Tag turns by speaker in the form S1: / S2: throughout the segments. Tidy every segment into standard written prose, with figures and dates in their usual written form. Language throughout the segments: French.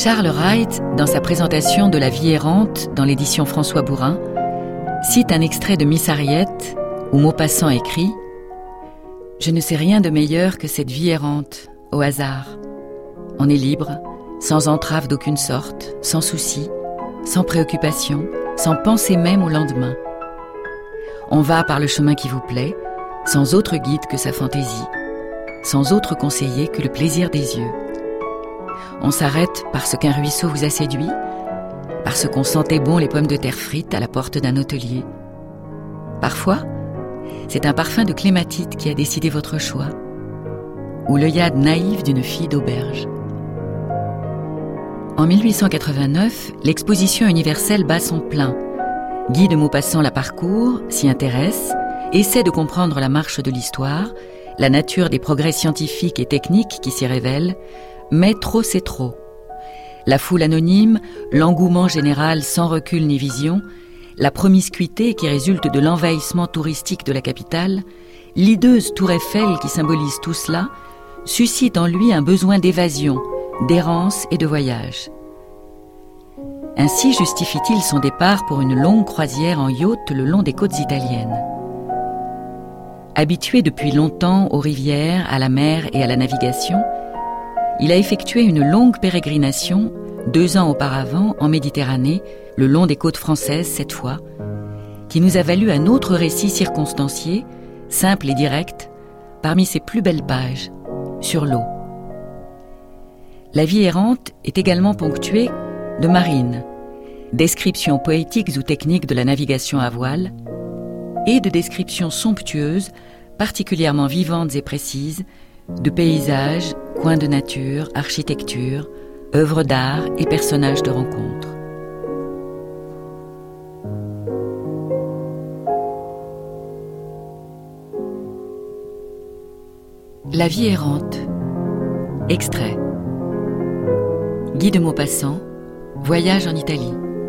S1: Charles Wright, dans sa présentation de La vie errante dans l'édition François Bourin, cite un extrait de Miss Harriet où Maupassant écrit « Je ne sais rien de meilleur que cette vie errante, au hasard. On est libre, sans entrave d'aucune sorte, sans souci, sans préoccupation, sans penser même au lendemain. On va par le chemin qui vous plaît, sans autre guide que sa fantaisie, sans autre conseiller que le plaisir des yeux. On s'arrête parce qu'un ruisseau vous a séduit, parce qu'on sentait bon les pommes de terre frites à la porte d'un hôtelier. Parfois, c'est un parfum de clématite qui a décidé votre choix, ou l'œillade naïve d'une fille d'auberge. » En 1889, l'exposition universelle bat son plein. Guy de Maupassant la parcourt, s'y intéresse, essaie de comprendre la marche de l'histoire, la nature des progrès scientifiques et techniques qui s'y révèlent, mais trop c'est trop. La foule anonyme, l'engouement général sans recul ni vision, la promiscuité qui résulte de l'envahissement touristique de la capitale, l'hideuse tour Eiffel qui symbolise tout cela, suscite en lui un besoin d'évasion, d'errance et de voyage. Ainsi justifie-t-il son départ pour une longue croisière en yacht le long des côtes italiennes. Habitué depuis longtemps aux rivières, à la mer et à la navigation, il a effectué une longue pérégrination, 2 ans auparavant, en Méditerranée, le long des côtes françaises cette fois, qui nous a valu un autre récit circonstancié, simple et direct, parmi ses plus belles pages, sur l'eau. La vie errante est également ponctuée de marines, descriptions poétiques ou techniques de la navigation à voile, et de descriptions somptueuses, particulièrement vivantes et précises, de paysages, coins de nature, architecture, œuvres d'art et personnages de rencontre. La vie errante. Extrait. Guy de Maupassant, Voyage en Italie.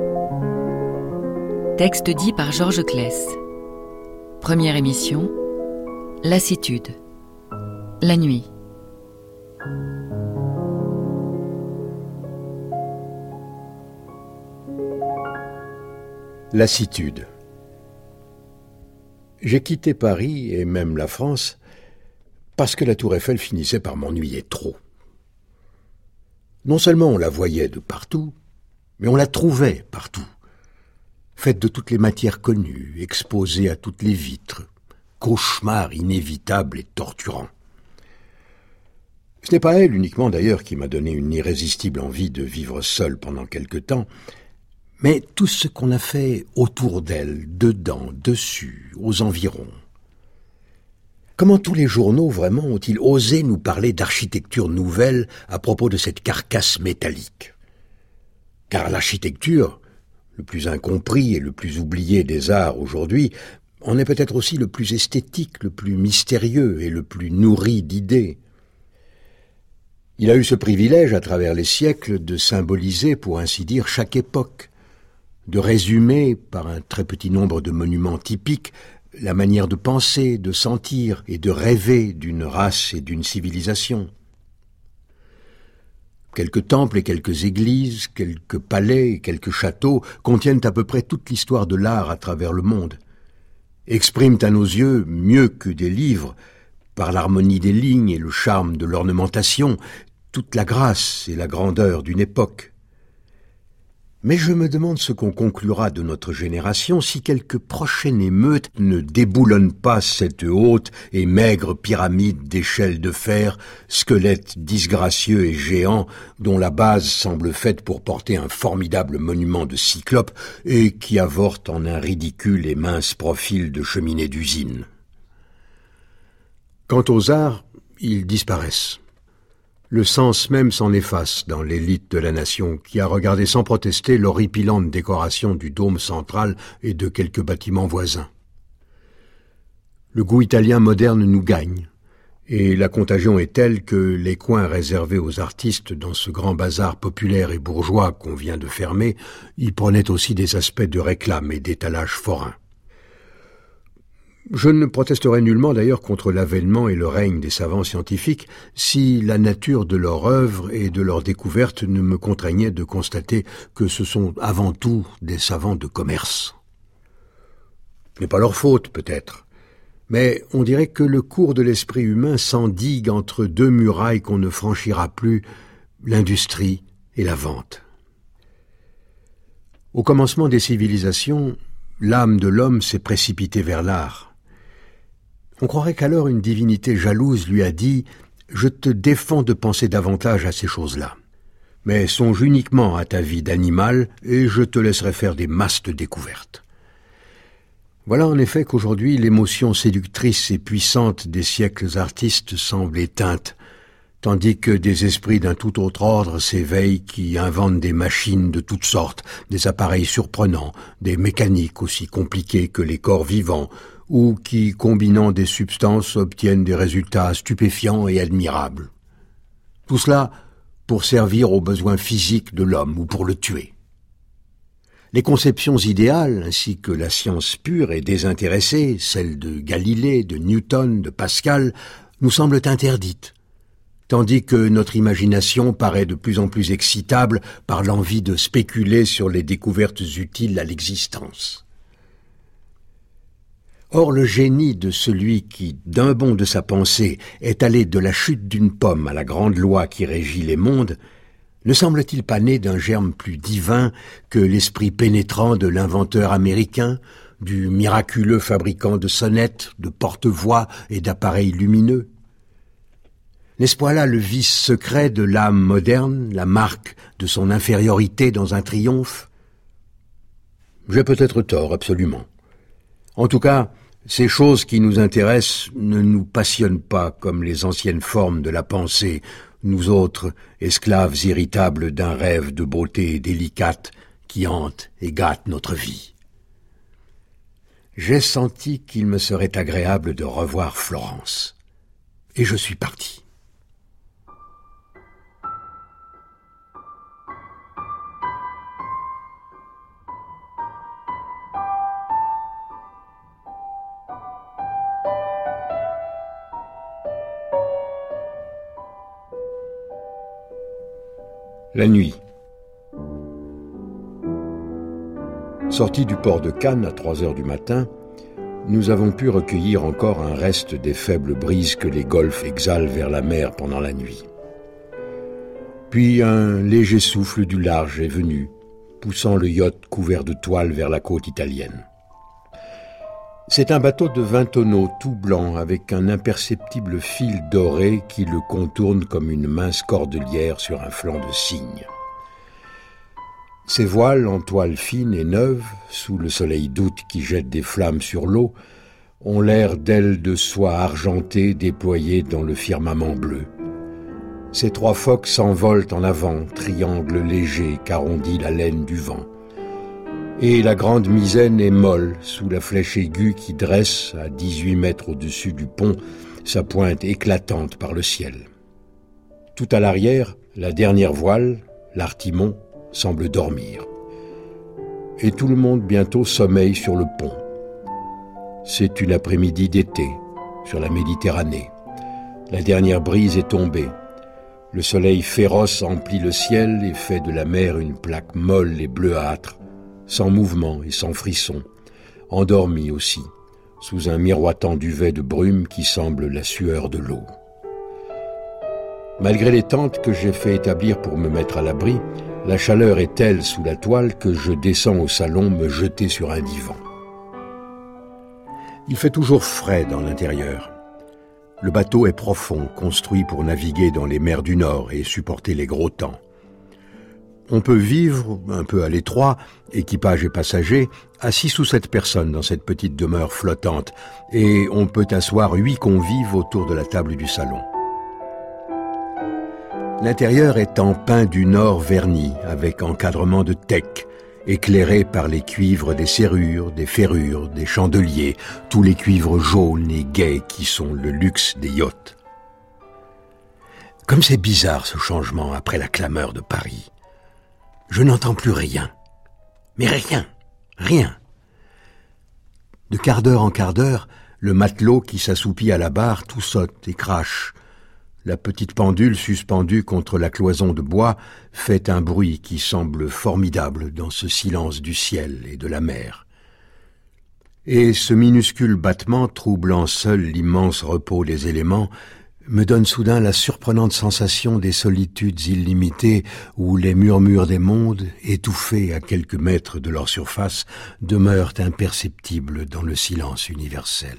S1: Texte dit par Georges Claes. Première émission, Lassitude. La nuit.
S2: Lassitude. J'ai quitté Paris et même la France parce que la tour Eiffel finissait par m'ennuyer trop. Non seulement on la voyait de partout, mais on la trouvait partout, faite de toutes les matières connues, exposée à toutes les vitres, cauchemar inévitable et torturant. Ce n'est pas elle uniquement d'ailleurs qui m'a donné une irrésistible envie de vivre seul pendant quelque temps, mais tout ce qu'on a fait autour d'elle, dedans, dessus, aux environs. Comment tous les journaux vraiment ont-ils osé nous parler d'architecture nouvelle à propos de cette carcasse métallique ? Car l'architecture, le plus incompris et le plus oublié des arts aujourd'hui, en est peut-être aussi le plus esthétique, le plus mystérieux et le plus nourri d'idées. Il a eu ce privilège à travers les siècles de symboliser, pour ainsi dire, chaque époque, de résumer, par un très petit nombre de monuments typiques, la manière de penser, de sentir et de rêver d'une race et d'une civilisation. Quelques temples et quelques églises, quelques palais et quelques châteaux contiennent à peu près toute l'histoire de l'art à travers le monde, expriment à nos yeux, mieux que des livres, par l'harmonie des lignes et le charme de l'ornementation, toute la grâce et la grandeur d'une époque. Mais je me demande ce qu'on conclura de notre génération si quelque prochaine émeute ne déboulonne pas cette haute et maigre pyramide d'échelles de fer, squelette disgracieux et géant, dont la base semble faite pour porter un formidable monument de cyclope et qui avorte en un ridicule et mince profil de cheminée d'usine. Quant aux arts, ils disparaissent. Le sens même s'en efface dans l'élite de la nation qui a regardé sans protester l'horripilante décoration du dôme central et de quelques bâtiments voisins. Le goût italien moderne nous gagne, et la contagion est telle que les coins réservés aux artistes dans ce grand bazar populaire et bourgeois qu'on vient de fermer y prenaient aussi des aspects de réclame et d'étalage forain. Je ne protesterai nullement d'ailleurs contre l'avènement et le règne des savants scientifiques si la nature de leur œuvre et de leurs découvertes ne me contraignait de constater que ce sont avant tout des savants de commerce. Ce n'est pas leur faute, peut-être, mais on dirait que le cours de l'esprit humain s'endigue entre deux murailles qu'on ne franchira plus, l'industrie et la vente. Au commencement des civilisations, l'âme de l'homme s'est précipitée vers l'art. On croirait qu'alors une divinité jalouse lui a dit « Je te défends de penser davantage à ces choses-là, mais songe uniquement à ta vie d'animal et je te laisserai faire des masses de découvertes. » Voilà en effet qu'aujourd'hui l'émotion séductrice et puissante des siècles artistes semble éteinte, tandis que des esprits d'un tout autre ordre s'éveillent qui inventent des machines de toutes sortes, des appareils surprenants, des mécaniques aussi compliquées que les corps vivants, ou qui, combinant des substances, obtiennent des résultats stupéfiants et admirables. Tout cela pour servir aux besoins physiques de l'homme ou pour le tuer. Les conceptions idéales, ainsi que la science pure et désintéressée, celles de Galilée, de Newton, de Pascal, nous semblent interdites, tandis que notre imagination paraît de plus en plus excitable par l'envie de spéculer sur les découvertes utiles à l'existence. Or, le génie de celui qui, d'un bond de sa pensée, est allé de la chute d'une pomme à la grande loi qui régit les mondes, ne semble-t-il pas né d'un germe plus divin que l'esprit pénétrant de l'inventeur américain, du miraculeux fabricant de sonnettes, de porte-voix et d'appareils lumineux? N'est-ce pas là le vice secret de l'âme moderne, la marque de son infériorité dans un triomphe? J'ai peut-être tort, absolument. En tout cas, ces choses qui nous intéressent ne nous passionnent pas comme les anciennes formes de la pensée, nous autres, esclaves irritables d'un rêve de beauté délicate qui hante et gâte notre vie. J'ai senti qu'il me serait agréable de revoir Florence, et je suis parti. La nuit. Sortis du port de Cannes à 3 heures du matin, nous avons pu recueillir encore un reste des faibles brises que les golfes exhalent vers la mer pendant la nuit. Puis un léger souffle du large est venu, poussant le yacht couvert de toile vers la côte italienne. C'est un bateau de 20 tonneaux tout blanc avec un imperceptible fil doré qui le contourne comme une mince cordelière sur un flanc de cygne. Ses voiles en toile fine et neuve, sous le soleil d'août qui jette des flammes sur l'eau, ont l'air d'ailes de soie argentées déployées dans le firmament bleu. Ces 3 phoques s'envolent en avant, triangle léger qu'arrondit la laine du vent. Et la grande misaine est molle sous la flèche aiguë qui dresse, à 18 mètres au-dessus du pont, sa pointe éclatante par le ciel. Tout à l'arrière, la dernière voile, l'artimon, semble dormir. Et tout le monde bientôt sommeille sur le pont. C'est une après-midi d'été, sur la Méditerranée. La dernière brise est tombée. Le soleil féroce emplit le ciel et fait de la mer une plaque molle et bleuâtre, sans mouvement et sans frisson, endormi aussi, sous un miroitant duvet de brume qui semble la sueur de l'eau. Malgré les tentes que j'ai fait établir pour me mettre à l'abri, la chaleur est telle sous la toile que je descends au salon me jeter sur un divan. Il fait toujours frais dans l'intérieur. Le bateau est profond, construit pour naviguer dans les mers du Nord et supporter les gros temps. On peut vivre, un peu à l'étroit, équipage et passagers, à 6 ou 7 personnes dans cette petite demeure flottante, et on peut asseoir 8 convives autour de la table du salon. L'intérieur est en pin du Nord verni, avec encadrement de teck, éclairé par les cuivres des serrures, des ferrures, des chandeliers, tous les cuivres jaunes et gais qui sont le luxe des yachts. Comme c'est bizarre ce changement après la clameur de Paris. Je n'entends plus rien. Mais rien. De quart d'heure en quart d'heure, Le matelot qui s'assoupit à la barre tout saute et crache. La petite pendule suspendue contre la cloison de bois fait un bruit qui semble formidable dans ce silence du ciel et de la mer. Et ce minuscule battement, troublant seul l'immense repos des éléments, me donne soudain la surprenante sensation des solitudes illimitées où les murmures des mondes, étouffés à quelques mètres de leur surface, demeurent imperceptibles dans le silence universel.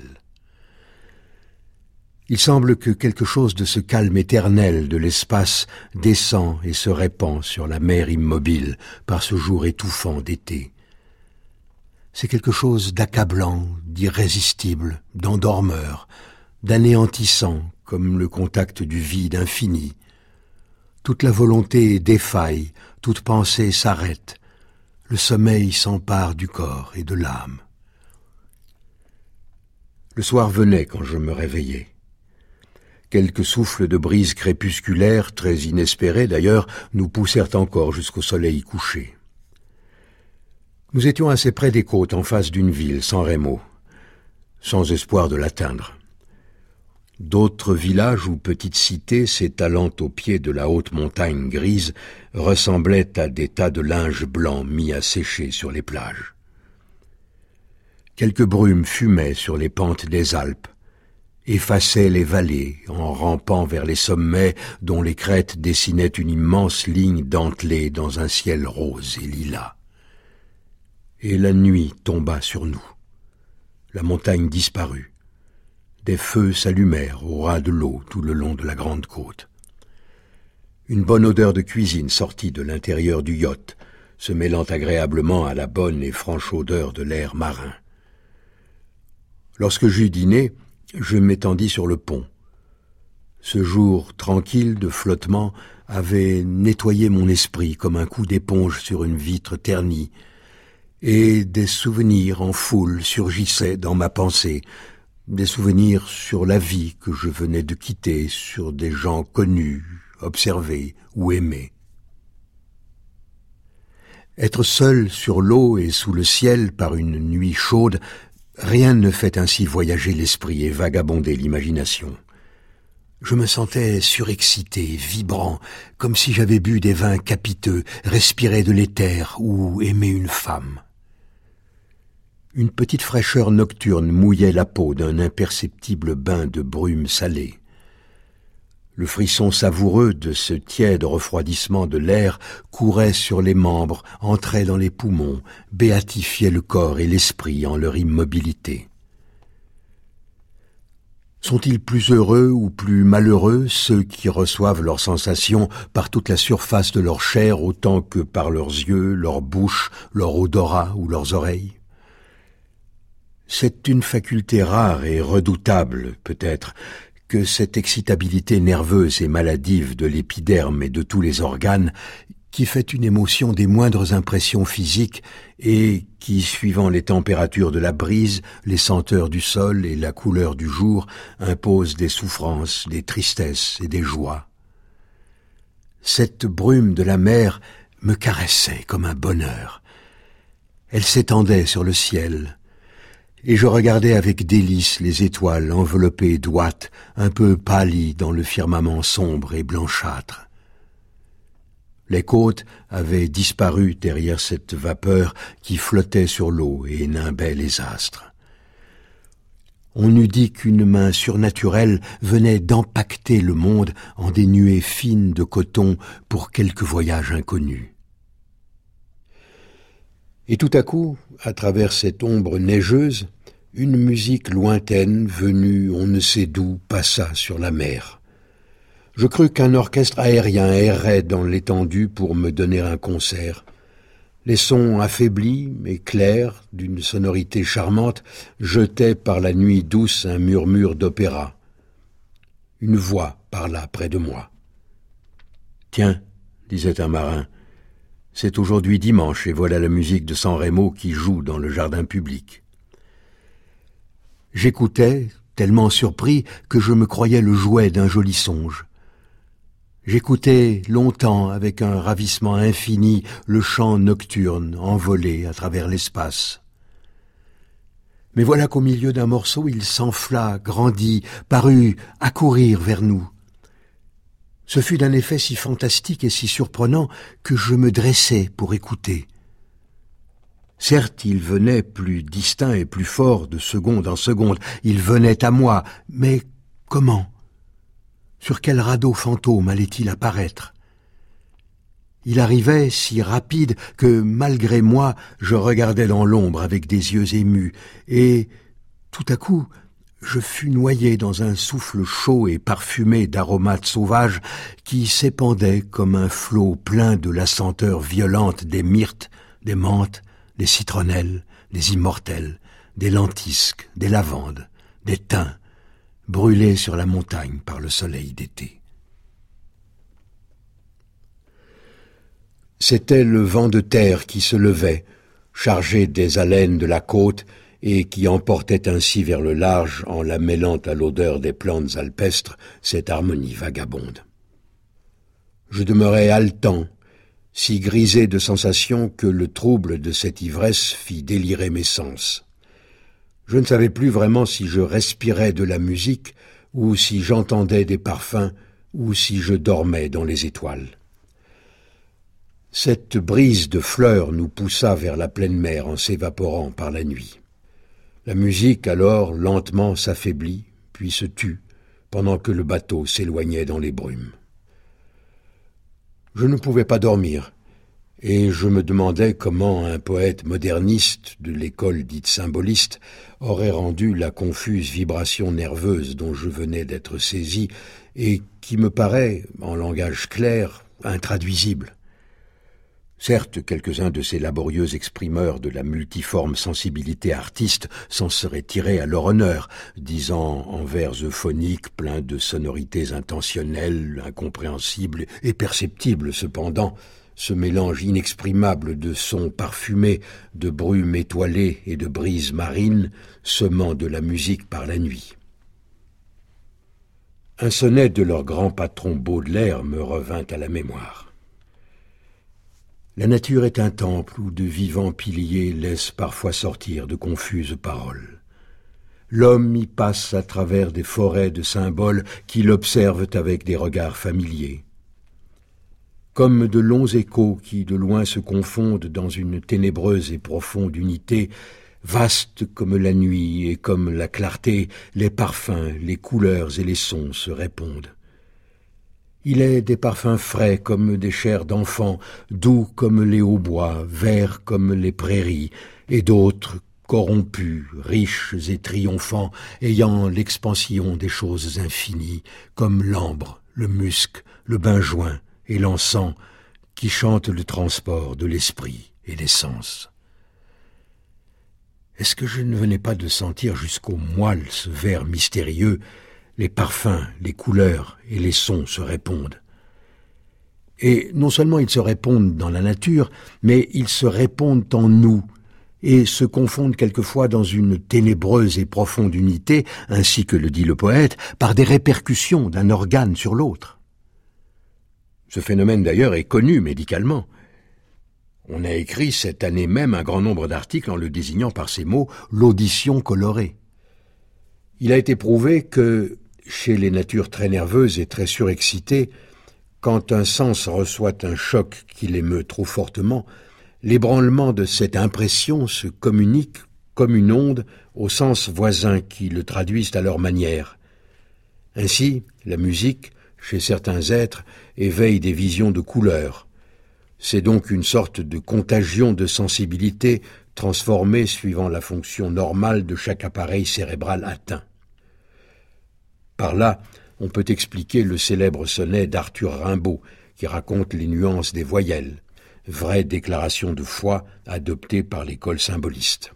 S2: Il semble que quelque chose de ce calme éternel de l'espace descend et se répand sur la mer immobile par ce jour étouffant d'été. C'est quelque chose d'accablant, d'irrésistible, d'endormeur, d'anéantissant, comme le contact du vide infini. Toute la volonté défaille, toute pensée s'arrête. Le sommeil s'empare du corps et de l'âme. Le soir venait quand je me réveillais. Quelques souffles de brise crépusculaire, très inespérés d'ailleurs, nous poussèrent encore jusqu'au soleil couché. Nous étions assez près des côtes, en face d'une ville, San Remo, sans espoir de l'atteindre. D'autres villages ou petites cités s'étalant au pied de la haute montagne grise ressemblaient à des tas de linge blanc mis à sécher sur les plages. Quelques brumes fumaient sur les pentes des Alpes, effaçaient les vallées en rampant vers les sommets dont les crêtes dessinaient une immense ligne dentelée dans un ciel rose et lilas. Et la nuit tomba sur nous. La montagne disparut. Des feux s'allumèrent au ras de l'eau tout le long de la grande côte. Une bonne odeur de cuisine sortit de l'intérieur du yacht, se mêlant agréablement à la bonne et franche odeur de l'air marin. Lorsque j'eus dîné, je m'étendis sur le pont. Ce jour tranquille de flottement avait nettoyé mon esprit comme un coup d'éponge sur une vitre ternie, et des souvenirs en foule surgissaient dans ma pensée, des souvenirs sur la vie que je venais de quitter, sur des gens connus, observés ou aimés. Être seul sur l'eau et sous le ciel par une nuit chaude, rien ne fait ainsi voyager l'esprit et vagabonder l'imagination. Je me sentais surexcité, vibrant, comme si j'avais bu des vins capiteux, respiré de l'éther ou aimé une femme. Une petite fraîcheur nocturne mouillait la peau d'un imperceptible bain de brume salée. Le frisson savoureux de ce tiède refroidissement de l'air courait sur les membres, entrait dans les poumons, béatifiait le corps et l'esprit en leur immobilité. Sont-ils plus heureux ou plus malheureux, ceux qui reçoivent leurs sensations par toute la surface de leur chair autant que par leurs yeux, leur bouche, leur odorat ou leurs oreilles ? C'est une faculté rare et redoutable, peut-être, que cette excitabilité nerveuse et maladive de l'épiderme et de tous les organes qui fait une émotion des moindres impressions physiques et qui, suivant les températures de la brise, les senteurs du sol et la couleur du jour, impose des souffrances, des tristesses et des joies. Cette brume de la mer me caressait comme un bonheur. Elle s'étendait sur le ciel, et je regardais avec délice les étoiles enveloppées d'ouates, un peu pâlies dans le firmament sombre et blanchâtre. Les côtes avaient disparu derrière cette vapeur qui flottait sur l'eau et nimbait les astres. On eût dit qu'une main surnaturelle venait d'empacter le monde en des nuées fines de coton pour quelque voyage inconnu. Et tout à coup, à travers cette ombre neigeuse, une musique lointaine, venue on ne sait d'où, passa sur la mer. Je crus qu'un orchestre aérien errait dans l'étendue pour me donner un concert. Les sons affaiblis mais clairs, d'une sonorité charmante, jetaient par la nuit douce un murmure d'opéra. Une voix parla près de moi. « Tiens, disait un marin, c'est aujourd'hui dimanche et voilà la musique de San Remo qui joue dans le jardin public. » J'écoutais, tellement surpris que je me croyais le jouet d'un joli songe. J'écoutais longtemps, avec un ravissement infini, le chant nocturne envolé à travers l'espace. Mais voilà qu'au milieu d'un morceau, il s'enfla, grandit, parut accourir vers nous. Ce fut d'un effet si fantastique et si surprenant que je me dressai pour écouter. Certes, il venait plus distinct et plus fort de seconde en seconde, il venait à moi, mais comment? Sur quel radeau fantôme allait-il apparaître? Il arrivait si rapide que, malgré moi, je regardais dans l'ombre avec des yeux émus, et, tout à coup, je fus noyé dans un souffle chaud et parfumé d'aromates sauvages qui s'épandaient comme un flot plein de la senteur violente des myrtes, des menthes, des citronnelles, des immortelles, des lentisques, des lavandes, des thym, brûlés sur la montagne par le soleil d'été. C'était le vent de terre qui se levait, chargé des haleines de la côte, et qui emportait ainsi vers le large, en la mêlant à l'odeur des plantes alpestres, cette harmonie vagabonde. Je demeurai haletant, si grisé de sensations que le trouble de cette ivresse fit délirer mes sens. Je ne savais plus vraiment si je respirais de la musique, ou si j'entendais des parfums, ou si je dormais dans les étoiles. Cette brise de fleurs nous poussa vers la pleine mer en s'évaporant par la nuit. La musique alors lentement s'affaiblit, puis se tut, pendant que le bateau s'éloignait dans les brumes. Je ne pouvais pas dormir, et je me demandais comment un poète moderniste de l'école dite symboliste aurait rendu la confuse vibration nerveuse dont je venais d'être saisi et qui me paraît, en langage clair, intraduisible. Certes, quelques-uns de ces laborieux exprimeurs de la multiforme sensibilité artiste s'en seraient tirés à leur honneur, disant en vers euphoniques pleins de sonorités intentionnelles, incompréhensibles et perceptibles cependant, ce mélange inexprimable de sons parfumés, de brumes étoilées et de brises marines, semant de la musique par la nuit. Un sonnet de leur grand patron Baudelaire me revint à la mémoire. La nature est un temple où de vivants piliers laissent parfois sortir de confuses paroles. L'homme y passe à travers des forêts de symboles qui l'observent avec des regards familiers. Comme de longs échos qui de loin se confondent dans une ténébreuse et profonde unité, vaste comme la nuit et comme la clarté, les parfums, les couleurs et les sons se répondent. Il est des parfums frais comme des chairs d'enfants, doux comme les hautbois, verts comme les prairies, et d'autres corrompus, riches et triomphants, ayant l'expansion des choses infinies, comme l'ambre, le musc, le benjoin et l'encens, qui chantent le transport de l'esprit et des sens. Est-ce que je ne venais pas de sentir jusqu'au moelle ce vers mystérieux? Les parfums, les couleurs et les sons se répondent. Et non seulement ils se répondent dans la nature, mais ils se répondent en nous et se confondent quelquefois dans une ténébreuse et profonde unité, ainsi que le dit le poète, par des répercussions d'un organe sur l'autre. Ce phénomène d'ailleurs est connu médicalement. On a écrit cette année même un grand nombre d'articles en le désignant par ces mots « l'audition colorée ». Il a été prouvé que, chez les natures très nerveuses et très surexcitées, quand un sens reçoit un choc qui l'émeut trop fortement, l'ébranlement de cette impression se communique comme une onde aux sens voisins qui le traduisent à leur manière. Ainsi, la musique, chez certains êtres, éveille des visions de couleurs. C'est donc une sorte de contagion de sensibilité transformée suivant la fonction normale de chaque appareil cérébral atteint. Par là, on peut expliquer le célèbre sonnet d'Arthur Rimbaud, qui raconte les nuances des voyelles, vraie déclaration de foi adoptée par l'école symboliste.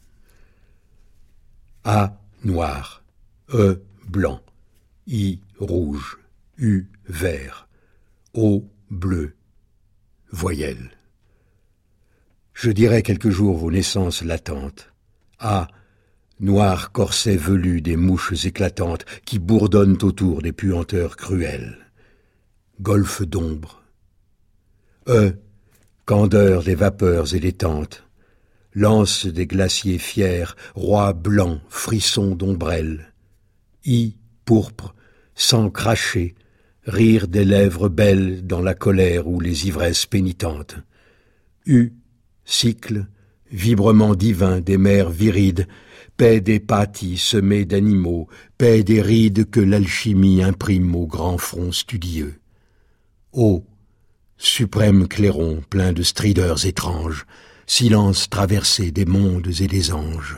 S2: A noir, E blanc, I rouge, U vert, O bleu, voyelle. Je dirai quelque jour vos naissances latentes. A noir corset velu des mouches éclatantes qui bourdonnent autour des puanteurs cruelles. Golfe d'ombre. Candeur des vapeurs et des tentes. lance des glaciers fiers, roi blanc, frisson d'ombrelle. Pourpre, sang craché, rire des lèvres belles dans la colère ou les ivresses pénitentes. Cycle, vibrement divin des mers virides, paix des pâtis semés d'animaux, paix des rides que l'alchimie imprime au grand front studieux. Suprême clairon plein de strideurs étranges, silence traversé des mondes et des anges.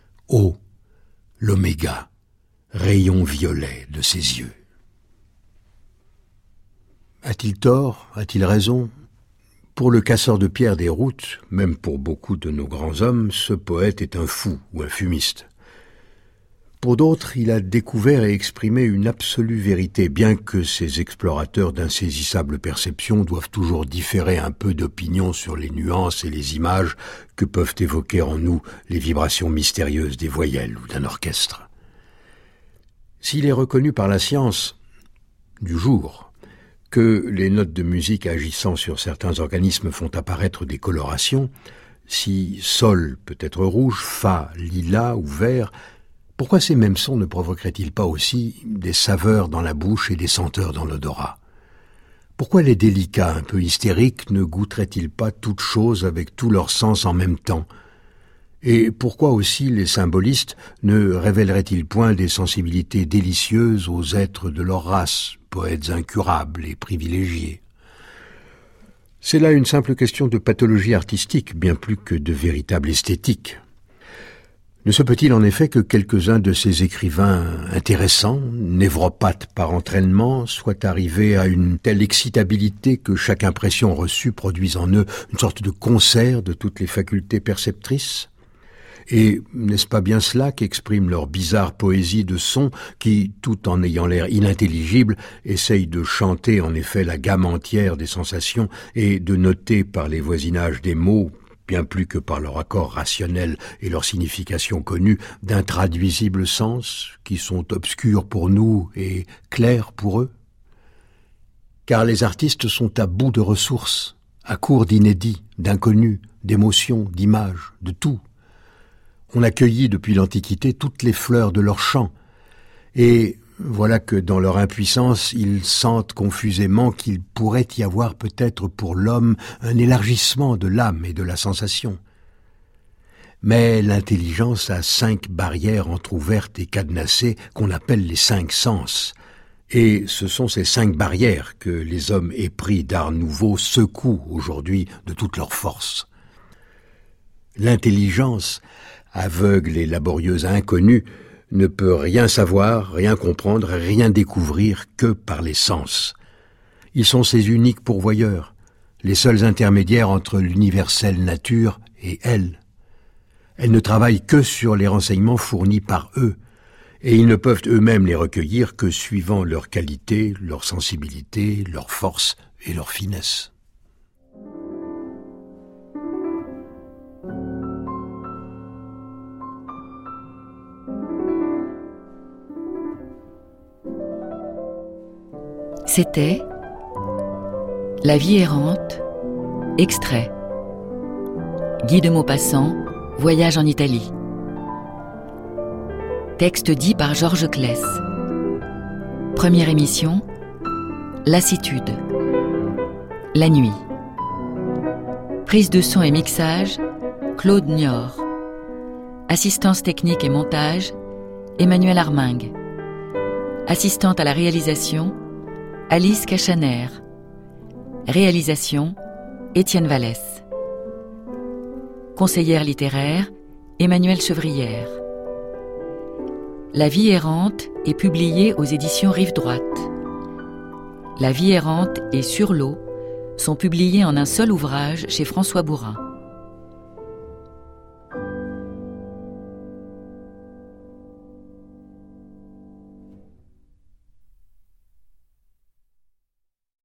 S2: L'oméga, rayon violet de ses yeux. A-t-il tort? A-t-il raison? Pour le casseur de pierre des routes, même pour beaucoup de nos grands hommes, ce poète est un fou ou un fumiste. Pour d'autres, il a découvert et exprimé une absolue vérité, bien que ces explorateurs d'insaisissables perceptions doivent toujours différer un peu d'opinion sur les nuances et les images que peuvent évoquer en nous les vibrations mystérieuses des voyelles ou d'un orchestre. S'il est reconnu par la science du jour que les notes de musique agissant sur certains organismes font apparaître des colorations, si sol peut être rouge, fa, lilas ou vert, pourquoi ces mêmes sons ne provoqueraient-ils pas aussi des saveurs dans la bouche et des senteurs dans l'odorat? Pourquoi les délicats un peu hystériques ne goûteraient-ils pas toutes choses avec tous leurs sens en même temps? Et pourquoi aussi les symbolistes ne révéleraient-ils point des sensibilités délicieuses aux êtres de leur race, poètes incurables et privilégiés? C'est là une simple question de pathologie artistique, bien plus que de véritable esthétique. Ne se peut-il en effet que quelques-uns de ces écrivains intéressants, névropathes par entraînement, soient arrivés à une telle excitabilité que chaque impression reçue produise en eux une sorte de concert de toutes les facultés perceptrices? Et n'est-ce pas bien cela qu'exprime leur bizarre poésie de sons qui, tout en ayant l'air inintelligible, essayent de chanter en effet la gamme entière des sensations et de noter par les voisinages des mots, bien plus que par leur accord rationnel et leur signification connue, d'intraduisibles sens qui sont obscurs pour nous et clairs pour eux? Car les artistes sont à bout de ressources, à court d'inédits, d'inconnus, d'émotions, d'images, de tout. On a cueilli depuis l'Antiquité toutes les fleurs de leur champ, et voilà que dans leur impuissance, ils sentent confusément qu'il pourrait y avoir peut-être pour l'homme un élargissement de l'âme et de la sensation. Mais l'intelligence a 5 barrières entr'ouvertes et cadenassées qu'on appelle les 5 sens, et ce sont ces 5 barrières que les hommes épris d'art nouveau secouent aujourd'hui de toute leur force. L'intelligence, aveugle et laborieuse inconnue, ne peut rien savoir, rien comprendre, rien découvrir que par les sens. Ils sont ses uniques pourvoyeurs, les seuls intermédiaires entre l'universelle nature et elle. Elles ne travaillent que sur les renseignements fournis par eux, et ils ne peuvent eux-mêmes les recueillir que suivant leur qualité, leur sensibilité, leur force et leur finesse.
S1: C'était La vie errante, extrait. Guy de Maupassant, Voyage en Italie. Texte dit par Georges Claes. Première émission, Lassitude. La nuit. Prise de son et mixage, Claude Niort. Assistance technique et montage, Emmanuel Armingue. Assistante à la réalisation, Alice Cachaner. Réalisation, Étienne Vallès. Conseillère littéraire, Emmanuelle Chevrière. La vie errante est publiée aux éditions Rive Droite. La vie errante et Sur l'eau sont publiés en un seul ouvrage chez François Bourin.